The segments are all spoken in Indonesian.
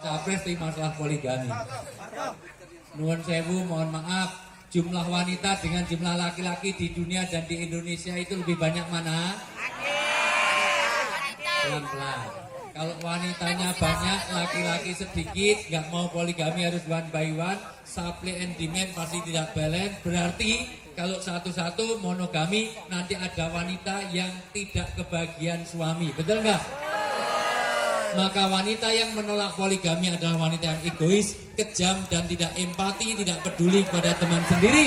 Capres di masalah poligami. Nuwun sewu, mohon maaf, jumlah wanita dengan jumlah laki-laki di dunia dan di Indonesia itu lebih banyak mana? Pelan-pelan. Kalau wanitanya banyak, laki-laki sedikit, nggak mau poligami harus one by one, supply and demand pasti tidak balance. Berarti kalau satu-satu monogami nanti ada wanita yang tidak kebagian suami, betul nggak? Maka wanita yang menolak poligami adalah wanita yang egois, kejam dan tidak empati, tidak peduli kepada teman sendiri.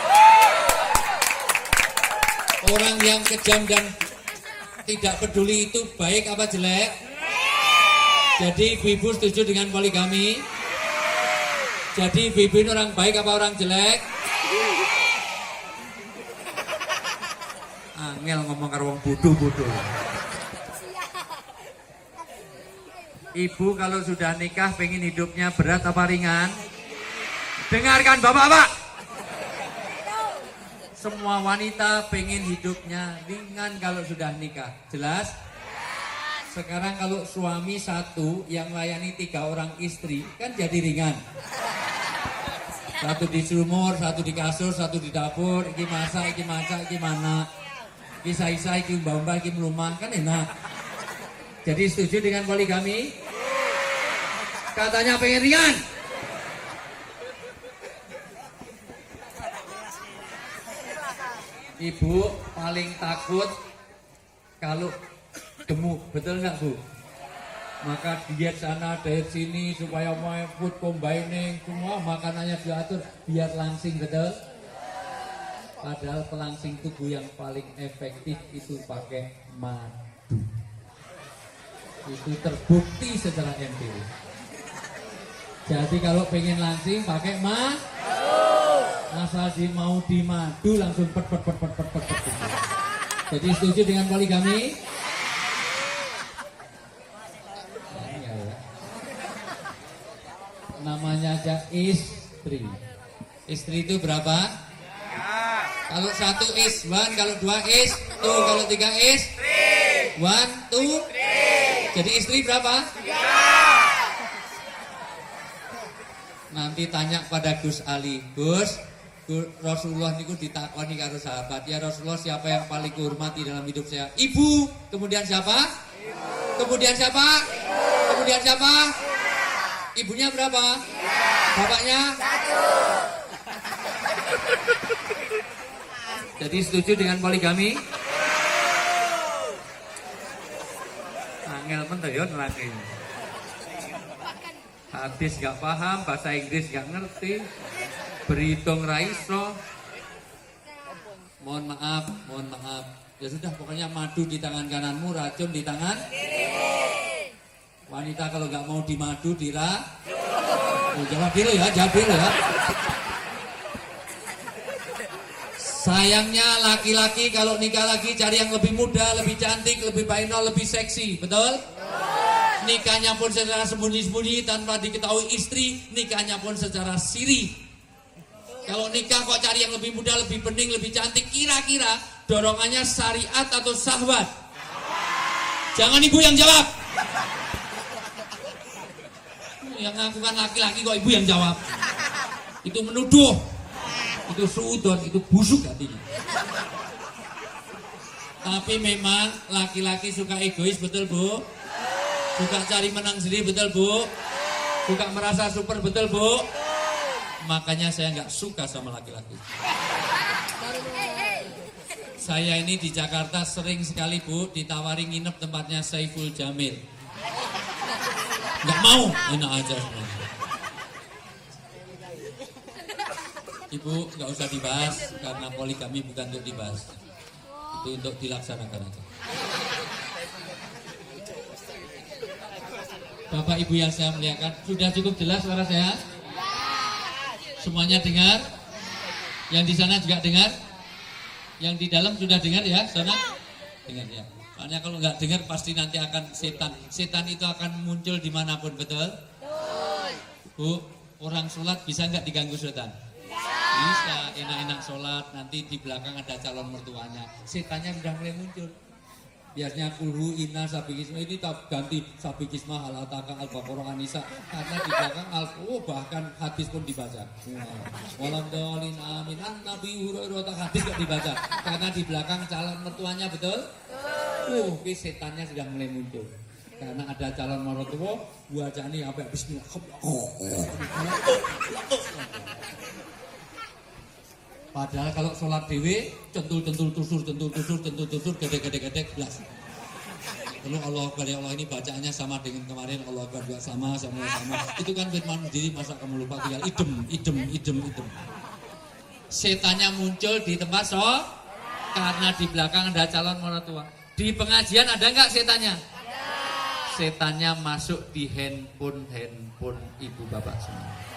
Orang yang kejam dan tidak peduli itu baik apa jelek? Jadi ibu-ibu setuju dengan poligami? Jadi ibu-ibu ini orang baik apa orang jelek? Angel ngomong karo wong bodoh-bodoh. Ibu kalau sudah nikah pengen hidupnya berat apa ringan? Dengarkan bapak-bapak. Semua wanita pengen hidupnya ringan kalau sudah nikah. Jelas? Sekarang kalau suami satu yang layani 3 orang istri kan jadi ringan. Satu di sumur, satu di kasur, satu di dapur. Iki masak, iki mana? Iki isa-isa, iki mbak-mbak, iki melumah. Kan enak. Jadi setuju dengan poligami? Katanya pengen ringan. Ibu paling takut kalau gemuk, betul nggak Bu? Maka diet sana diet sini supaya mau food combining semua makanannya diatur biar langsing, betul? Padahal pelangsing tubuh yang paling efektif itu pakai madu. Itu terbukti secara empiris. Jadi kalau pengen langsing pakai madu. Asal mau dimadu langsung pet. Jadi setuju dengan poligami? Namanya aja istri. Istri itu berapa? Kalau 1 is 1, kalau 2 is 2, kalau 3 is 1, 2. Jadi istri berapa? 3. Nanti tanya pada Gus Ali, Gus, Rasulullah niku ditakoni karo sahabat, ya Rasulullah siapa yang paling kuhormati dalam hidup saya? Ibu. Kemudian siapa? Ibu. Kemudian siapa? Ibu. Kemudian siapa? Ibunya berapa? 3. Bapaknya? 1. Jadi setuju dengan poligami? Angel men yo nerangke. Hadis gak paham, bahasa Inggris gak ngerti, berhitung ra iso. Mohon maaf. Ya sudah, pokoknya madu di tangan kananmu, racun di tangan kiri. Wanita kalau gak mau dimadu jawab dulu ya. Sayangnya laki-laki kalau nikah lagi cari yang lebih muda, lebih cantik, lebih bainal, lebih seksi, betul? Nikahnya pun secara sembunyi-sembunyi tanpa diketahui istri, nikahnya pun secara siri. Kalau nikah kok cari yang lebih muda, lebih bening, lebih cantik, kira-kira dorongannya syariat atau syahwat? Jangan ibu yang jawab. Yang ngakukan laki-laki kok ibu yang jawab. Itu menuduh. Itu suudon, itu busuk hatinya. Tapi memang laki-laki suka egois, betul Bu? Suka cari menang sendiri, betul Bu? Suka merasa super, betul Bu? Makanya saya nggak suka sama laki-laki. Saya ini di Jakarta sering sekali Bu ditawari nginep tempatnya Saiful Jamil. Nggak mau, enak aja semuanya. Ibu nggak usah dibahas karena poligami bukan untuk dibahas. Itu untuk dilaksanakan aja. Bapak Ibu yang saya muliakan, sudah cukup jelas suara saya? Semuanya dengar? Yang di sana juga dengar? Yang di dalam sudah dengar ya? Sana? Dengar ya. Soalnya kalau nggak dengar pasti nanti akan setan. Setan itu akan muncul dimanapun, betul? Bu, orang sholat bisa nggak diganggu setan? Bisa, enak-enak sholat, nanti di belakang ada calon mertuanya. Setannya sudah mulai muncul. Biasanya kulhu inna sabikisma ini tak ganti sabikisma al-ataka al-baqarah an-nisa karena di belakang bahkan hadis pun dibaca. Waladhalin amin an Nabi Hurairah hadis gak dibaca karena di belakang calon mertuanya betul. Setannya sudah mulai muncul. Karena ada calon mertua, bacaan apa bismillah. Padahal kalau sholat dewe centul tusur gede belas. Lalu Allah Akbar ya Allah ini bacaannya sama dengan kemarin Allah Akbar juga sama. Itu kan firman sendiri masa kamu lupa tinggal idem. Setannya muncul di tempat sholat karena di belakang ada calon mertua. Di pengajian ada nggak setannya? Setannya masuk di handphone ibu bapak semua.